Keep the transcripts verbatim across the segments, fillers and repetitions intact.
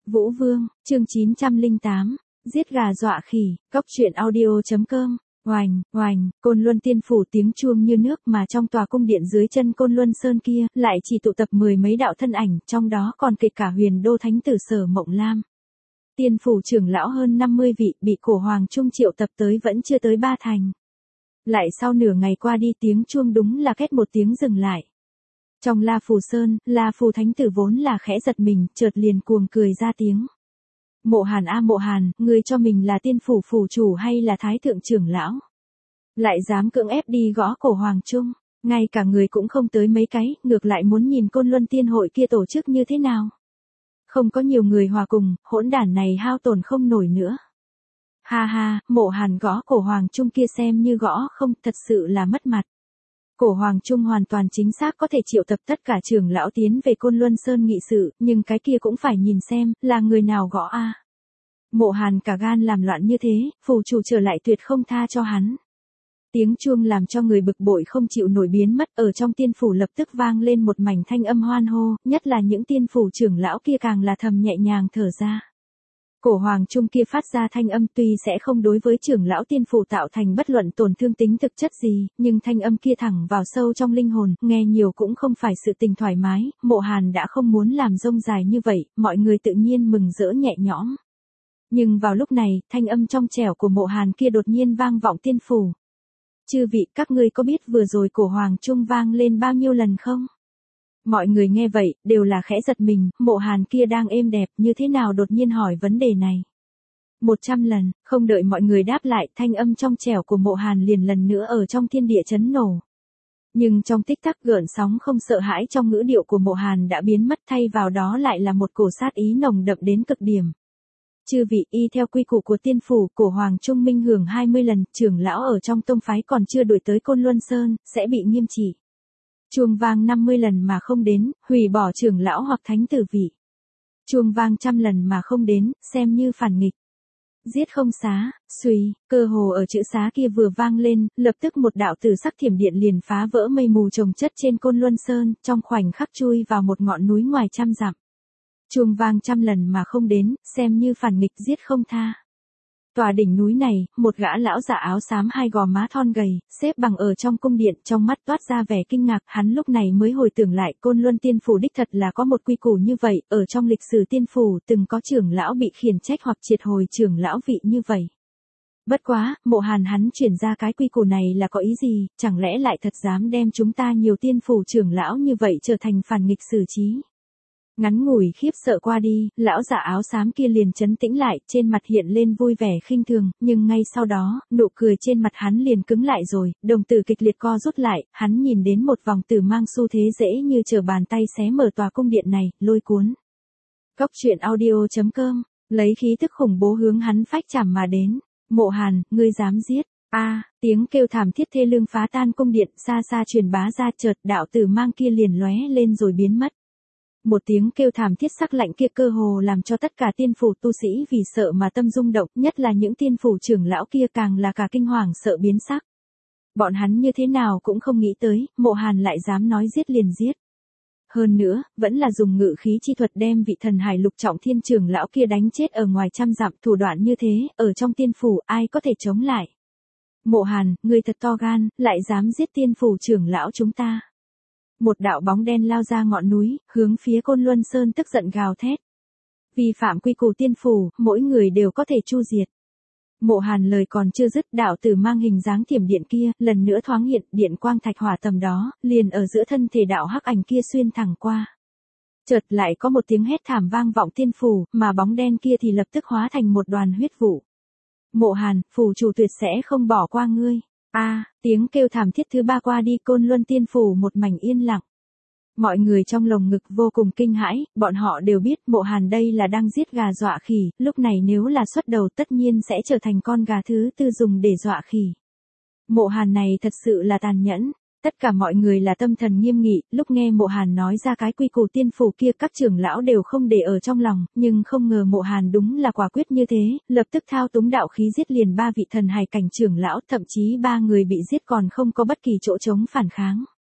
Vũ Vương, chương chín trăm lẻ tám, giết gà dọa khỉ, cóc truyện audio.com, oành, oành, Côn Luân Tiên Phủ tiếng chuông như nước mà trong tòa cung điện dưới chân Côn Luân Sơn kia, lại chỉ tụ tập mười mấy đạo thân ảnh, trong đó còn kể cả huyền đô thánh tử Sở Mộng Lam. Tiên Phủ trưởng lão hơn năm mươi vị, bị cổ hoàng trung triệu tập tới vẫn chưa tới ba thành. Lại sau nửa ngày qua đi tiếng chuông đúng là két một tiếng dừng lại. Trong La Phù Sơn, La Phù thánh tử vốn là khẽ giật mình, chợt liền cuồng cười ra tiếng. Mộ Hàn a Mộ Hàn, ngươi cho mình là tiên phủ phủ chủ hay là thái thượng trưởng lão? Lại dám cưỡng ép đi gõ cổ hoàng trung, ngay cả người cũng không tới mấy cái, ngược lại muốn nhìn Côn Luân Tiên hội kia tổ chức như thế nào? Không có nhiều người hòa cùng, hỗn đản này hao tổn không nổi nữa. Ha ha, Mộ Hàn gõ cổ hoàng trung kia xem như gõ không, thật sự là mất mặt. Cổ hoàng trung hoàn toàn chính xác có thể triệu tập tất cả trưởng lão tiến về Côn Luân Sơn nghị sự, nhưng cái kia cũng phải nhìn xem, là người nào gõ a. Mộ Hàn cả gan làm loạn như thế, phủ chủ trở lại tuyệt không tha cho hắn. Tiếng chuông làm cho người bực bội không chịu nổi biến mất, ở trong tiên phủ lập tức vang lên một mảnh thanh âm hoan hô, nhất là những tiên phủ trưởng lão kia càng là thầm nhẹ nhàng thở ra. Cổ hoàng trung kia phát ra thanh âm tuy sẽ không đối với trưởng lão tiên phủ tạo thành bất luận tổn thương tính thực chất gì, nhưng thanh âm kia thẳng vào sâu trong linh hồn, nghe nhiều cũng không phải sự tình thoải mái, Mộ Hàn đã không muốn làm rông dài như vậy, mọi người tự nhiên mừng rỡ nhẹ nhõm. Nhưng vào lúc này, thanh âm trong trẻo của Mộ Hàn kia đột nhiên vang vọng tiên phủ. Chư vị, các ngươi có biết vừa rồi cổ hoàng trung vang lên bao nhiêu lần không? Mọi người nghe vậy, đều là khẽ giật mình, Mộ Hàn kia đang êm đẹp, như thế nào đột nhiên hỏi vấn đề này. Một trăm lần, không đợi mọi người đáp lại, thanh âm trong trẻo của Mộ Hàn liền lần nữa ở trong thiên địa chấn nổ. Nhưng trong tích tắc gợn sóng không sợ hãi trong ngữ điệu của Mộ Hàn đã biến mất, thay vào đó lại là một cổ sát ý nồng đậm đến cực điểm. Chư vị, y theo quy củ của tiên phủ, cổ hoàng trung minh hưởng hai mươi lần, trưởng lão ở trong tông phái còn chưa đuổi tới Côn Luân Sơn, sẽ bị nghiêm trị. Chuông vang năm mươi lần mà không đến, hủy bỏ trưởng lão hoặc thánh tử vị. Chuông vang trăm lần mà không đến, xem như phản nghịch. Giết không xá, suy, cơ hồ ở chữ xá kia vừa vang lên, lập tức một đạo tử sắc thiểm điện liền phá vỡ mây mù chồng chất trên Côn Luân Sơn, trong khoảnh khắc chui vào một ngọn núi ngoài trăm dặm. Chuông vang trăm lần mà không đến, xem như phản nghịch, giết không tha. Tòa đỉnh núi này, một gã lão già áo xám hai gò má thon gầy, xếp bằng ở trong cung điện, trong mắt toát ra vẻ kinh ngạc, hắn lúc này mới hồi tưởng lại, Côn Luân Tiên Phủ đích thật là có một quy củ như vậy, ở trong lịch sử tiên phủ từng có trưởng lão bị khiển trách hoặc triệt hồi trưởng lão vị như vậy. Bất quá, Mộ Hàn hắn chuyển ra cái quy củ này là có ý gì, chẳng lẽ lại thật dám đem chúng ta nhiều tiên phủ trưởng lão như vậy trở thành phản nghịch xử trí. Ngắn ngủi khiếp sợ qua đi, lão giả áo xám kia liền trấn tĩnh lại, trên mặt hiện lên vui vẻ khinh thường, nhưng ngay sau đó, nụ cười trên mặt hắn liền cứng lại rồi, đồng tử kịch liệt co rút lại, hắn nhìn đến một vòng tử mang xu thế dễ như trở bàn tay xé mở tòa cung điện này, lôi cuốn. Cóc truyện audio.com, lấy khí tức khủng bố hướng hắn phách chảm mà đến. Mộ Hàn, ngươi dám giết? A, tiếng kêu thảm thiết thê lương phá tan cung điện, xa xa truyền bá ra, chợt đạo tử mang kia liền lóe lên rồi biến mất. Một tiếng kêu thảm thiết sắc lạnh kia cơ hồ làm cho tất cả tiên phủ tu sĩ vì sợ mà tâm rung động, nhất là những tiên phủ trưởng lão kia càng là cả kinh hoàng sợ biến sắc. Bọn hắn như thế nào cũng không nghĩ tới, Mộ Hàn lại dám nói giết liền giết. Hơn nữa, vẫn là dùng ngự khí chi thuật đem vị thần hải lục trọng thiên trưởng lão kia đánh chết ở ngoài trăm dặm, thủ đoạn như thế, ở trong tiên phủ ai có thể chống lại. Mộ Hàn, ngươi thật to gan, lại dám giết tiên phủ trưởng lão chúng ta. Một đạo bóng đen lao ra ngọn núi, hướng phía Côn Luân Sơn tức giận gào thét. Vi phạm quy củ tiên phủ, mỗi người đều có thể chu diệt. Mộ Hàn lời còn chưa dứt, đạo tử mang hình dáng thiểm điện kia, lần nữa thoáng hiện, điện quang thạch hỏa tầm đó, liền ở giữa thân thể đạo hắc ảnh kia xuyên thẳng qua. Chợt lại có một tiếng hét thảm vang vọng tiên phủ, mà bóng đen kia thì lập tức hóa thành một đoàn huyết vụ. Mộ Hàn, phủ chủ tuyệt sẽ không bỏ qua ngươi. A, à, tiếng kêu thảm thiết thứ ba qua đi, Côn Luân Tiên Phủ một mảnh yên lặng. Mọi người trong lồng ngực vô cùng kinh hãi, bọn họ đều biết Mộ Hàn đây là đang giết gà dọa khỉ, lúc này nếu là xuất đầu tất nhiên sẽ trở thành con gà thứ tư dùng để dọa khỉ. Mộ Hàn này thật sự là tàn nhẫn. Tất cả mọi người là tâm thần nghiêm nghị, lúc nghe Mộ Hàn nói ra cái quy củ tiên phủ kia các trưởng lão đều không để ở trong lòng, nhưng không ngờ Mộ Hàn đúng là quả quyết như thế, lập tức thao túng đạo khí giết liền ba vị thần hài cảnh trưởng lão, thậm chí ba người bị giết còn không có bất kỳ chỗ chống phản kháng.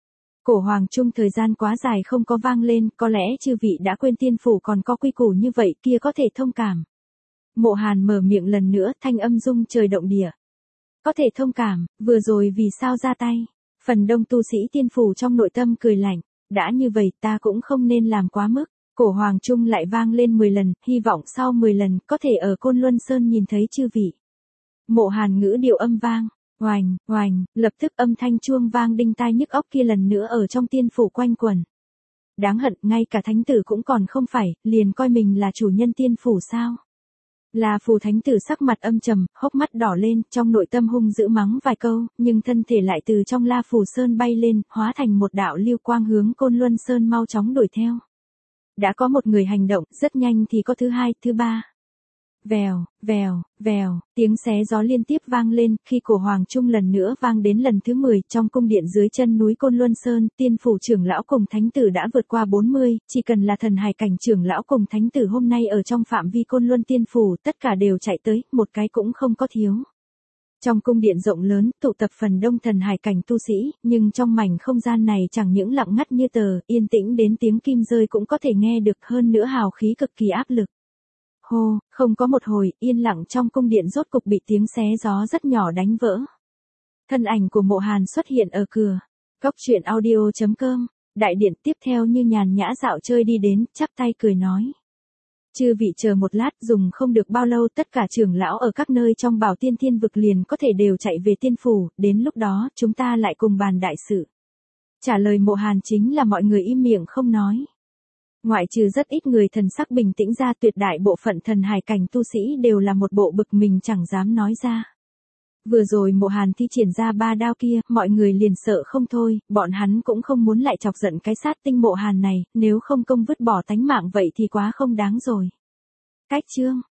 Cổ hoàng trung thời gian quá dài không có vang lên, có lẽ chư vị đã quên tiên phủ còn có quy củ như vậy kia có thể thông cảm. Mộ Hàn mở miệng lần nữa, thanh âm rung trời động địa. Có thể thông cảm, vừa rồi vì sao ra tay? Phần đông tu sĩ tiên phủ trong nội tâm cười lạnh, đã như vậy ta cũng không nên làm quá mức. Cổ hoàng trung lại vang lên mười lần, hy vọng sau mười lần có thể ở Côn Luân Sơn nhìn thấy chư vị. Mộ Hàn ngữ điệu âm vang, oành, oành, lập tức âm thanh chuông vang đinh tai nhức óc kia lần nữa ở trong tiên phủ quanh quẩn. Đáng hận, ngay cả thánh tử cũng còn không phải, liền coi mình là chủ nhân tiên phủ sao? La Phù thánh tử sắc mặt âm trầm, hốc mắt đỏ lên, trong nội tâm hung dữ mắng vài câu, nhưng thân thể lại từ trong La Phù Sơn bay lên, hóa thành một đạo lưu quang hướng Côn Luân Sơn mau chóng đuổi theo. Đã có một người hành động, rất nhanh thì có thứ hai, thứ ba. Vèo, vèo, vèo, tiếng xé gió liên tiếp vang lên, khi cổ hoàng trung lần nữa vang đến lần thứ mười, trong cung điện dưới chân núi Côn Luân Sơn, tiên phủ trưởng lão cùng thánh tử đã vượt qua bốn mươi, chỉ cần là thần hải cảnh trưởng lão cùng thánh tử hôm nay ở trong phạm vi Côn Luân tiên phủ, tất cả đều chạy tới, một cái cũng không có thiếu. Trong cung điện rộng lớn, tụ tập phần đông thần hải cảnh tu sĩ, nhưng trong mảnh không gian này chẳng những lặng ngắt như tờ, yên tĩnh đến tiếng kim rơi cũng có thể nghe được, hơn nữa hào khí cực kỳ áp lực. Hô, không có một hồi, yên lặng trong cung điện rốt cục bị tiếng xé gió rất nhỏ đánh vỡ. Thân ảnh của Mộ Hàn xuất hiện ở cửa. Cốc truyện audio chấm com, đại điện tiếp theo như nhàn nhã dạo chơi đi đến, chắp tay cười nói. Chư vị chờ một lát, dùng không được bao lâu tất cả trưởng lão ở các nơi trong Bảo Tiên Thiên vực liền có thể đều chạy về tiên phủ, đến lúc đó chúng ta lại cùng bàn đại sự. Trả lời Mộ Hàn chính là mọi người im miệng không nói. Ngoại trừ rất ít người thần sắc bình tĩnh ra, tuyệt đại bộ phận thần hải cảnh tu sĩ đều là một bộ bực mình chẳng dám nói ra. Vừa rồi Mộ Hàn thi triển ra ba đao kia, mọi người liền sợ không thôi, bọn hắn cũng không muốn lại chọc giận cái sát tinh Mộ Hàn này, nếu không công vứt bỏ tánh mạng vậy thì quá không đáng rồi. Cách chương